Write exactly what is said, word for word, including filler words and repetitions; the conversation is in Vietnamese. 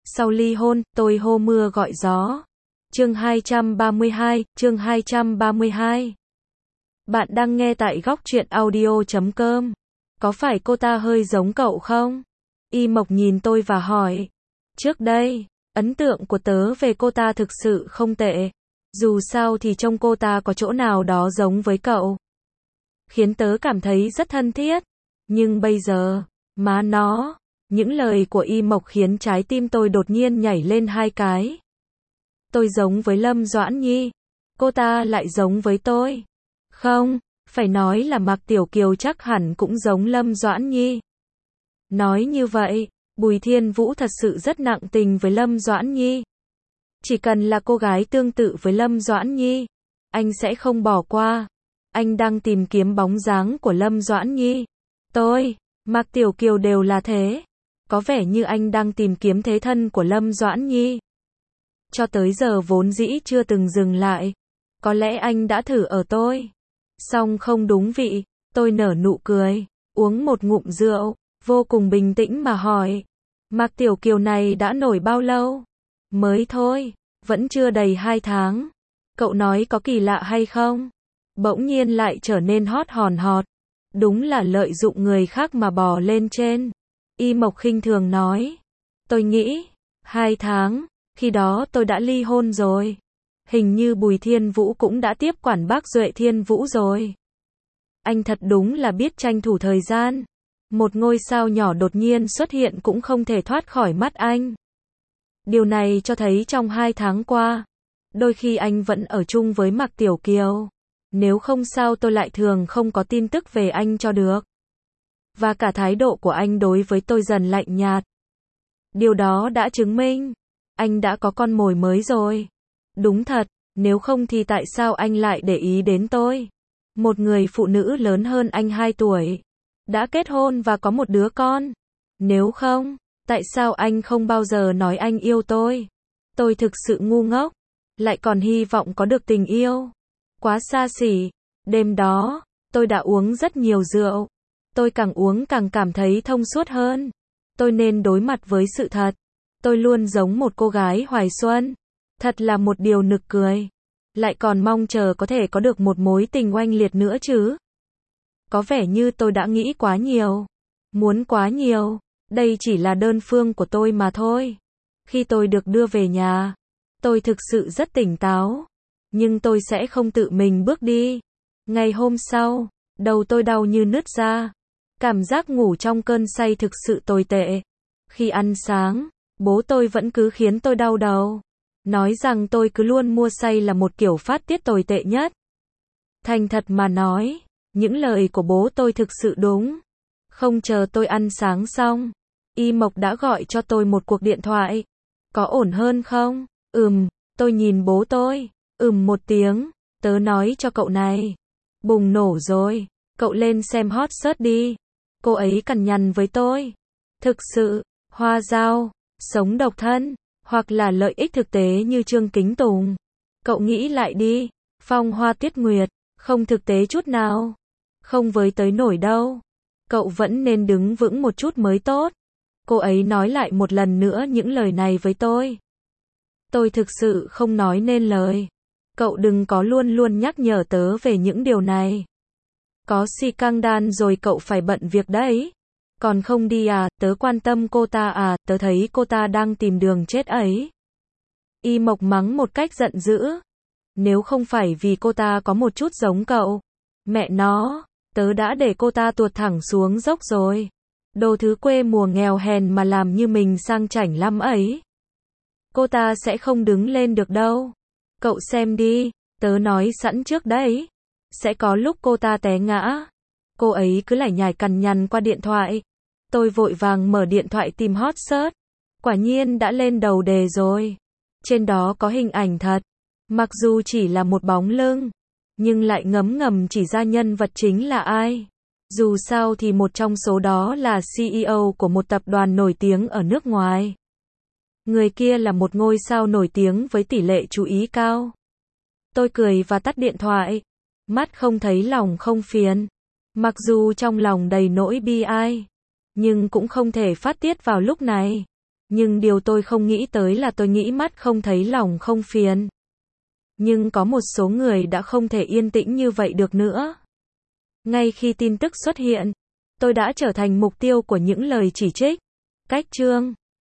Sau ly hôn, tôi hô mưa gọi gió. Chương hai trăm ba mươi hai, chương hai trăm ba mươi hai. Bạn đang nghe tại góc truyện audio chấm com. Có phải cô ta hơi giống cậu không? Y Mộc nhìn tôi và hỏi. Trước đây, ấn tượng của tớ về cô ta thực sự không tệ. Dù sao thì trông cô ta có chỗ nào đó giống với cậu. Khiến tớ cảm thấy rất thân thiết. Nhưng bây giờ, má nó, những lời của Y Mộc khiến trái tim tôi đột nhiên nhảy lên hai cái. Tôi giống với Lâm Doãn Nhi. Cô ta lại giống với tôi. Không, phải nói là Mạc Tiểu Kiều chắc hẳn cũng giống Lâm Doãn Nhi. Nói như vậy, Bùi Thiên Vũ thật sự rất nặng tình với Lâm Doãn Nhi. Chỉ cần là cô gái tương tự với Lâm Doãn Nhi, anh sẽ không bỏ qua. Anh đang tìm kiếm bóng dáng của Lâm Doãn Nhi. Tôi, Mạc Tiểu Kiều đều là thế. Có vẻ như anh đang tìm kiếm thế thân của Lâm Doãn Nhi. Cho tới giờ vốn dĩ chưa từng dừng lại. Có lẽ anh đã thử ở tôi. Song không đúng vị, tôi nở nụ cười, uống một ngụm rượu, vô cùng bình tĩnh mà hỏi. Mạc Tiểu Kiều này đã nổi bao lâu? Mới thôi, vẫn chưa đầy hai tháng. Cậu nói có kỳ lạ hay không? Bỗng nhiên lại trở nên hot hòn hot. Đúng là lợi dụng người khác mà bò lên trên. Y Mộc khinh thường nói. Tôi nghĩ, hai tháng, khi đó tôi đã ly hôn rồi. Hình như Bùi Thiên Vũ cũng đã tiếp quản bác Duệ Thiên Vũ rồi. Anh thật đúng là biết tranh thủ thời gian. Một ngôi sao nhỏ đột nhiên xuất hiện cũng không thể thoát khỏi mắt anh. Điều này cho thấy trong hai tháng qua, đôi khi anh vẫn ở chung với Mạc Tiểu Kiều. Nếu không sao tôi lại thường không có tin tức về anh cho được. Và cả thái độ của anh đối với tôi dần lạnh nhạt. Điều đó đã chứng minh, anh đã có con mồi mới rồi. Đúng thật, nếu không thì tại sao anh lại để ý đến tôi? Một người phụ nữ lớn hơn anh hai tuổi, đã kết hôn và có một đứa con. Nếu không, tại sao anh không bao giờ nói anh yêu tôi? Tôi thực sự ngu ngốc, lại còn hy vọng có được tình yêu. Quá xa xỉ. Đêm đó, tôi đã uống rất nhiều rượu. Tôi càng uống càng cảm thấy thông suốt hơn. Tôi nên đối mặt với sự thật. Tôi luôn giống một cô gái hoài xuân. Thật là một điều nực cười. Lại còn mong chờ có thể có được một mối tình oanh liệt nữa chứ. Có vẻ như tôi đã nghĩ quá nhiều. Muốn quá nhiều. Đây chỉ là đơn phương của tôi mà thôi. Khi tôi được đưa về nhà, tôi thực sự rất tỉnh táo. Nhưng tôi sẽ không tự mình bước đi. Ngày hôm sau, đầu tôi đau như nứt ra. Cảm giác ngủ trong cơn say thực sự tồi tệ. Khi ăn sáng, bố tôi vẫn cứ khiến tôi đau đầu. Nói rằng tôi cứ luôn mua say là một kiểu phát tiết tồi tệ nhất. Thành thật mà nói, những lời của bố tôi thực sự đúng. Không chờ tôi ăn sáng xong, Y Mộc đã gọi cho tôi một cuộc điện thoại. Có ổn hơn không? Ừm, tôi nhìn bố tôi. Ừm một tiếng, tớ nói cho cậu này. Bùng nổ rồi, cậu lên xem hot search đi. Cô ấy cằn nhằn với tôi. Thực sự, hoa dao, sống độc thân, hoặc là lợi ích thực tế như Trương Kính Tùng. Cậu nghĩ lại đi, Phong Hoa Tuyết Nguyệt, không thực tế chút nào. Không với tới nổi đâu. Cậu vẫn nên đứng vững một chút mới tốt. Cô ấy nói lại một lần nữa những lời này với tôi. Tôi thực sự không nói nên lời. Cậu đừng có luôn luôn nhắc nhở tớ về những điều này. Có si căng đan rồi cậu phải bận việc đấy. Còn không đi à, tớ quan tâm cô ta à, tớ thấy cô ta đang tìm đường chết ấy. Y Mộc mắng một cách giận dữ. Nếu không phải vì cô ta có một chút giống cậu, mẹ nó, tớ đã để cô ta tuột thẳng xuống dốc rồi. Đồ thứ quê mùa nghèo hèn mà làm như mình sang chảnh lắm ấy. Cô ta sẽ không đứng lên được đâu. Cậu xem đi, tớ nói sẵn trước đấy. Sẽ có lúc cô ta té ngã. Cô ấy cứ lải nhải cằn nhằn qua điện thoại. Tôi vội vàng mở điện thoại tìm hot search. Quả nhiên đã lên đầu đề rồi. Trên đó có hình ảnh thật. Mặc dù chỉ là một bóng lưng, nhưng lại ngấm ngầm chỉ ra nhân vật chính là ai. Dù sao thì một trong số đó là xê e ô của một tập đoàn nổi tiếng ở nước ngoài. Người kia là một ngôi sao nổi tiếng với tỷ lệ chú ý cao. Tôi cười và tắt điện thoại. Mắt không thấy lòng không phiền. Mặc dù trong lòng đầy nỗi bi ai, nhưng cũng không thể phát tiết vào lúc này. Nhưng điều tôi không nghĩ tới là tôi nghĩ mắt không thấy lòng không phiền. Nhưng có một số người đã không thể yên tĩnh như vậy được nữa. Ngay khi tin tức xuất hiện, tôi đã trở thành mục tiêu của những lời chỉ trích. Cách chương